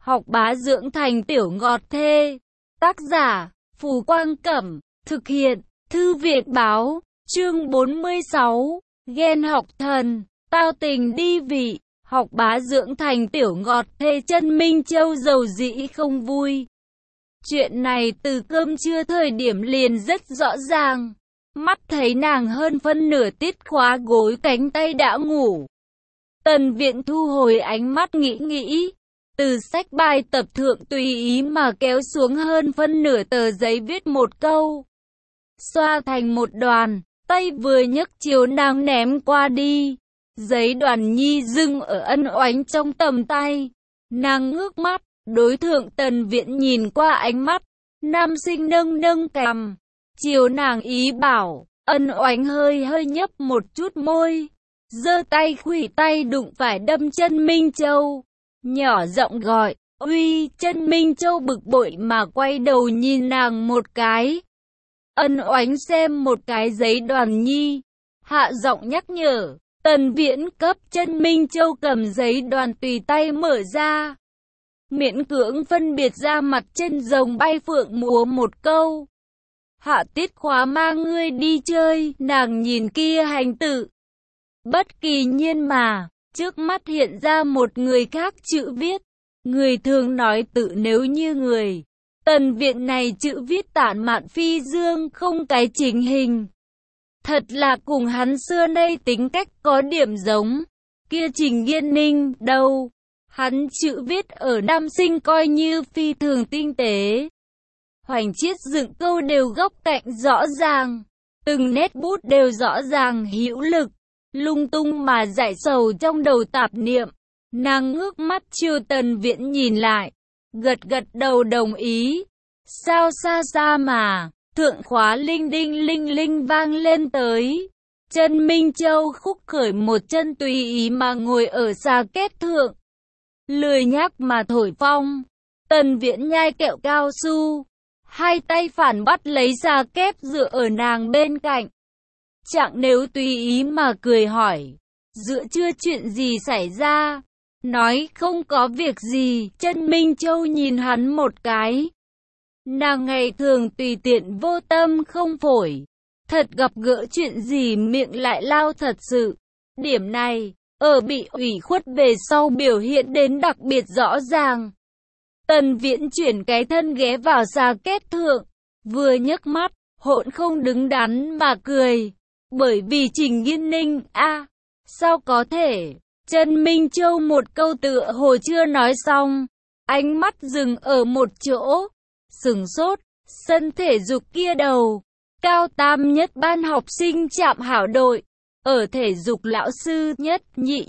Học bá dưỡng thành tiểu ngọt thê. Tác giả, Phù Quang Cẩm. Thực hiện, Thư viện Báo. Chương 46. Ghen học thần. Tao tình đi vị. Học bá dưỡng thành tiểu ngọt thê, chân Minh Châu dầu dĩ không vui. Chuyện này từ cơm trưa thời điểm liền rất rõ ràng. Mắt thấy nàng hơn phân nửa tiết khóa gối cánh tay đã ngủ. Tần Viện thu hồi ánh mắt nghĩ. Từ sách bài tập thượng tùy ý mà kéo xuống hơn phân nửa tờ giấy viết một câu. Xoa thành một đoàn, tay vừa nhấc chiều nàng ném qua đi. Giấy đoàn nhi dưng ở Ân Oánh trong tầm tay. Nàng ngước mắt, đối thượng Tần Viện nhìn qua ánh mắt. Nam sinh nâng cằm. Chiều nàng ý bảo, Ân Oánh hơi nhấp một chút môi. Giơ tay khuỷu tay đụng phải đâm chân Minh Châu. Nhỏ giọng gọi, uy, chân Minh Châu bực bội mà quay đầu nhìn nàng một cái. Ân Oánh xem một cái giấy đoàn nhi. Hạ giọng nhắc nhở, Tần Viễn cấp chân Minh Châu cầm giấy đoàn tùy tay mở ra. Miễn cưỡng phân biệt ra mặt trên rồng bay phượng múa một câu. Hạ tiết khóa mang ngươi đi chơi, nàng nhìn kia hành tự. Bất kỳ nhiên mà, trước mắt hiện ra một người khác chữ viết. Người thường nói tự nếu như người. Tần Viện này chữ viết tản mạn phi dương không cái chỉnh hình. Thật là cùng hắn xưa nay tính cách có điểm giống. Kia Trình Nghiên Ninh đâu. Hắn chữ viết ở nam sinh coi như phi thường tinh tế. Hoành chiết dựng câu đều góc cạnh rõ ràng. Từng nét bút đều rõ ràng hữu lực. Lung tung mà giải sầu trong đầu tạp niệm. Nàng ngước mắt chiều Tần Viễn nhìn lại. Gật đầu đồng ý. Sao xa mà. Thượng khóa linh đinh linh vang lên tới. Chân Minh Châu khúc khởi một chân tùy ý mà ngồi ở xà kết thượng. Lười nhác mà thổi phong. Tần Viễn nhai kẹo cao su. Hai tay phản bắt lấy xà kép dựa ở nàng bên cạnh. Chẳng nếu tùy ý mà cười hỏi. Giữa chưa chuyện gì xảy ra. Nói không có việc gì. Chân Minh Châu nhìn hắn một cái. Nàng ngày thường tùy tiện vô tâm không phổi. Thật gặp gỡ chuyện gì miệng lại lao thật sự. Điểm này, ở bị ủy khuất về sau biểu hiện đến đặc biệt rõ ràng. Tần Viễn chuyển cái thân ghé vào xà kết thượng. Vừa nhấc mắt, hỗn không đứng đắn mà cười. Bởi vì Trình Nghiên Ninh, sao có thể? Chân Minh Châu một câu tựa hồ chưa nói xong. Ánh mắt dừng ở một chỗ. Sừng sốt, sân thể dục kia đầu. Cao tam nhất ban học sinh chạm hảo đội. Ở thể dục lão sư nhất nhị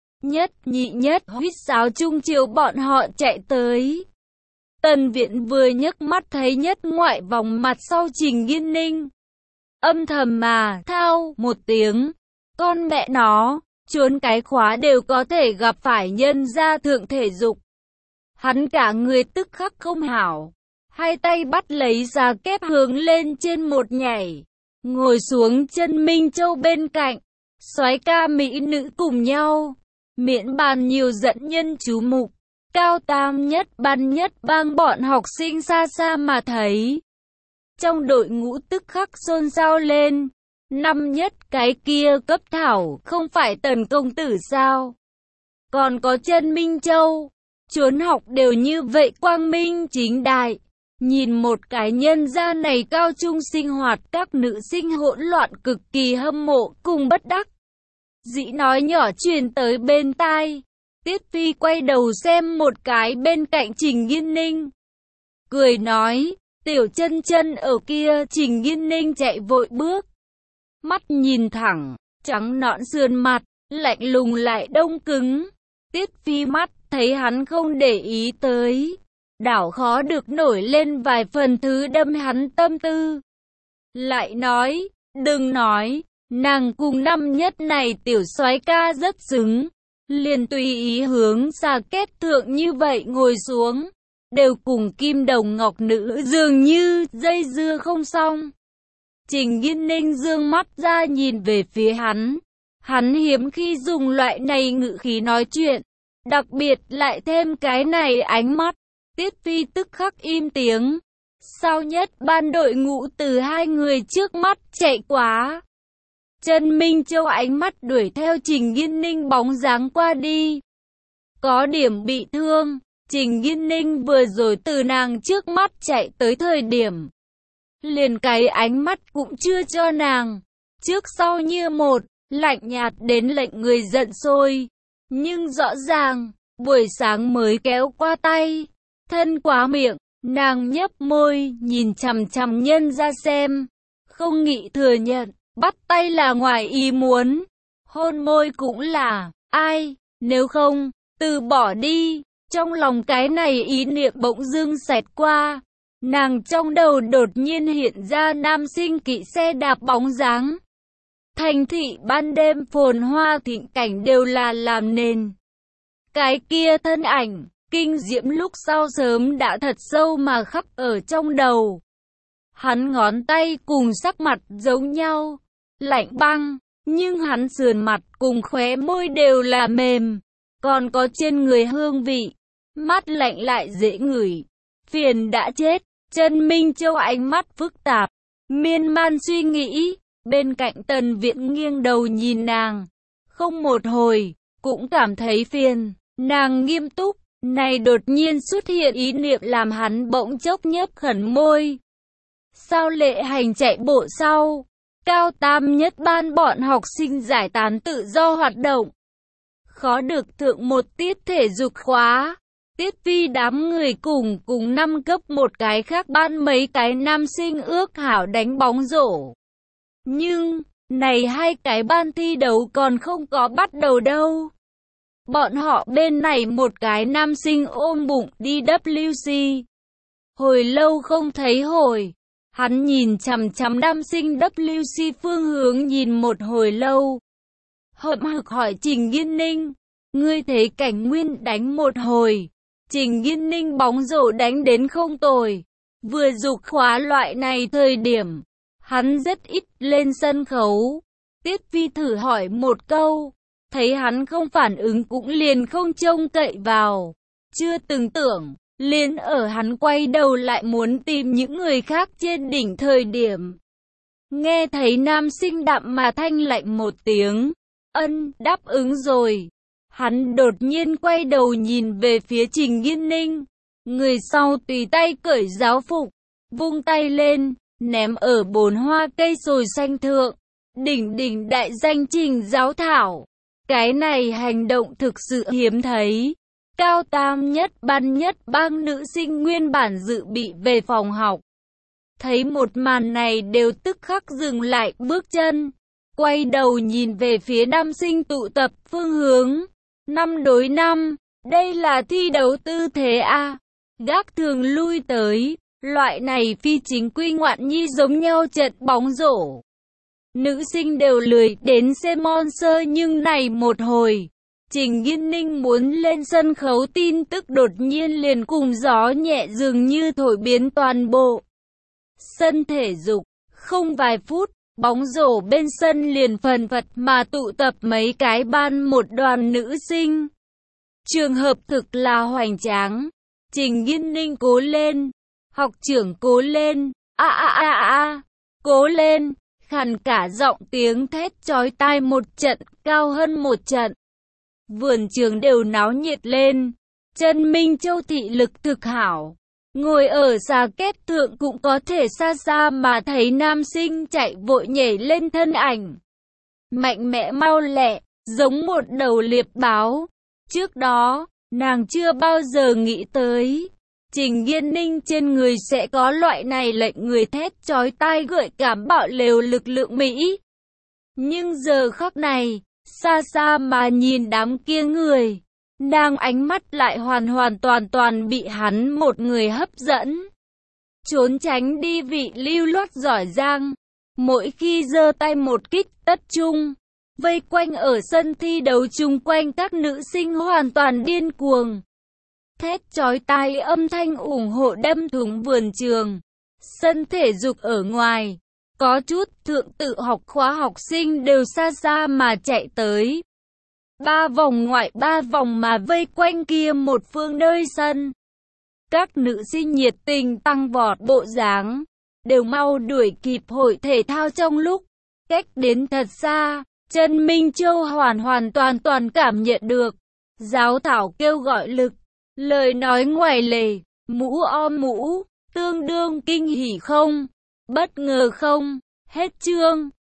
nhất huýt sáo chung chiều bọn họ chạy tới. Tần Viện vừa nhấc mắt thấy nhất ngoại vòng mặt sau Trình Nghiên Ninh. Âm thầm mà thao một tiếng. Con mẹ nó, trốn cái khóa đều có thể gặp phải nhân gia thượng thể dục. Hắn cả người tức khắc không hảo. Hai tay bắt lấy giá kép hướng lên trên một nhảy. Ngồi xuống chân Minh Châu bên cạnh. Soái ca mỹ nữ cùng nhau. Miễn bàn nhiều dẫn nhân chú mục. Cao tam nhất bang bọn học sinh xa xa mà thấy. Trong đội ngũ tức khắc xôn xao lên. Năm nhất cái kia cấp thảo không phải Tần công tử sao? Còn có chân Minh Châu. Trốn học đều như vậy quang minh chính đại. Nhìn một cái nhân gia này cao trung sinh hoạt các nữ sinh hỗn loạn cực kỳ hâm mộ cùng bất đắc. Dĩ nói nhỏ truyền tới bên tai. Tiết Phi quay đầu xem một cái bên cạnh Trình Nghiên Ninh. Cười nói, tiểu chân ở kia. Trình Nghiên Ninh chạy vội bước. Mắt nhìn thẳng, trắng nõn sườn mặt, lạnh lùng lại đông cứng. Tiết Phi mắt thấy hắn không để ý tới. Đảo khó được nổi lên vài phần thứ đâm hắn tâm tư. Lại nói, đừng nói, nàng cùng năm nhất này tiểu soái ca rất xứng. Liền tùy ý hướng xà kết thượng như vậy ngồi xuống. Đều cùng kim đồng ngọc nữ dường như dây dưa không xong. Trình Nghiên Ninh dương mắt ra nhìn về phía hắn. Hắn hiếm khi dùng loại này ngữ khí nói chuyện. Đặc biệt lại thêm cái này ánh mắt. Tiết Phi tức khắc im tiếng. Sau nhất ban đội ngũ từ hai người trước mắt chạy quá. Trần Minh Châu ánh mắt đuổi theo Trình Nghiên Ninh bóng dáng qua đi. Có điểm bị thương, Trình Nghiên Ninh vừa rồi từ nàng trước mắt chạy tới thời điểm. Liền cái ánh mắt cũng chưa cho nàng. Trước sau như một, lạnh nhạt đến lệnh người giận sôi. Nhưng rõ ràng, buổi sáng mới kéo qua tay, thân quá miệng, nàng nhấp môi, nhìn chằm chằm nhân ra xem. Không nghĩ thừa nhận, bắt tay là ngoài ý muốn. Hôn môi cũng là, ai, nếu không, từ bỏ đi. Trong lòng cái này ý niệm bỗng dưng xẹt qua. Nàng trong đầu đột nhiên hiện ra nam sinh kỵ xe đạp bóng dáng. Thành thị ban đêm phồn hoa thịnh cảnh đều là làm nền. Cái kia thân ảnh, kinh diễm lúc sau sớm đã thật sâu mà khắc ở trong đầu. Hắn ngón tay cùng sắc mặt giống nhau, lạnh băng, nhưng hắn sườn mặt cùng khóe môi đều là mềm, còn có trên người hương vị, mát lạnh lại dễ ngửi. Phiền đã chết, Trần Minh Châu ánh mắt phức tạp, miên man suy nghĩ, bên cạnh Tần Viễn nghiêng đầu nhìn nàng, không một hồi, cũng cảm thấy phiền, nàng nghiêm túc, này đột nhiên xuất hiện ý niệm làm hắn bỗng chốc nhấp khẩn môi. Sao Lệ Hành chạy bộ sau, cao tam nhất ban bọn học sinh giải tán tự do hoạt động. Khó được thượng một tiết thể dục khóa. Tiết Phi đám người cùng năm cấp một cái khác ban mấy cái nam sinh ước hảo đánh bóng rổ. Nhưng, này hai cái ban thi đấu còn không có bắt đầu đâu. Bọn họ bên này một cái nam sinh ôm bụng đi WC. Hồi lâu không thấy hồi. Hắn nhìn chằm chằm nam sinh WC phương hướng nhìn một hồi lâu. Hậm hực hỏi Trình Nghiên Ninh. Ngươi thấy Cảnh Nguyên đánh một hồi. Trình Nghiên Ninh bóng rổ đánh đến không tồi. Vừa dục khóa loại này thời điểm. Hắn rất ít lên sân khấu. Tiết Phi thử hỏi một câu. Thấy hắn không phản ứng cũng liền không trông cậy vào. Chưa từng tưởng, liền ở hắn quay đầu lại muốn tìm những người khác trên đỉnh thời điểm. Nghe thấy nam sinh đạm mà thanh lạnh một tiếng. Ân, đáp ứng rồi. Hắn đột nhiên quay đầu nhìn về phía Trình Nghiên Ninh. Người sau tùy tay cởi giáo phục, vung tay lên, ném ở bồn hoa cây sồi xanh thượng. Đỉnh đại danh Trình Giáo Thảo. Cái này hành động thực sự hiếm thấy. Cao tam nhất bang nữ sinh nguyên bản dự bị về phòng học. Thấy một màn này đều tức khắc dừng lại bước chân. Quay đầu nhìn về phía nam sinh tụ tập phương hướng. 5 đối 5, đây là thi đấu tư thế A. Gác thường lui tới, loại này phi chính quy ngoạn nhi giống nhau trận bóng rổ. Nữ sinh đều lười đến xem monster nhưng này một hồi. Trình Nghiên Ninh muốn lên sân khấu tin tức đột nhiên liền cùng gió nhẹ dường như thổi biến toàn bộ. Sân thể dục, không vài phút, bóng rổ bên sân liền phần phật mà tụ tập mấy cái ban một đoàn nữ sinh. Trường hợp thực là hoành tráng. Trình Nghiên Ninh cố lên. Học trưởng cố lên. Cố lên. Khàn cả giọng tiếng thét chói tai một trận, cao hơn một trận. Vườn trường đều náo nhiệt lên. Trần Minh Châu thị lực thực hảo. Ngồi ở xà kết thượng cũng có thể xa xa mà thấy nam sinh chạy vội nhảy lên thân ảnh. Mạnh mẽ mau lẹ, giống một đầu liệp báo. Trước đó, nàng chưa bao giờ nghĩ tới. Trình Nghiên Ninh trên người sẽ có loại này lệnh người thét chói tai gợi cảm bạo lều lực lượng Mỹ. Nhưng giờ khắc này, xa xa mà nhìn đám kia người, nàng ánh mắt lại hoàn toàn bị hắn một người hấp dẫn. Trốn tránh đi vị lưu loát giỏi giang, mỗi khi giơ tay một kích tất trung, vây quanh ở sân thi đấu chung quanh các nữ sinh hoàn toàn điên cuồng. Thét chói tai âm thanh ủng hộ đâm thủng vườn trường. Sân thể dục ở ngoài, có chút thượng tự học khóa học sinh đều xa xa mà chạy tới. 3 vòng ngoại 3 vòng mà vây quanh kia một phương nơi sân. Các nữ sinh nhiệt tình tăng vọt bộ dáng, đều mau đuổi kịp hội thể thao trong lúc cách đến thật xa. Trần Minh Châu hoàn toàn cảm nhận được giáo thảo kêu gọi lực, lời nói ngoài lề, mũ om mũ, tương đương kinh hỉ không, bất ngờ không, hết chương.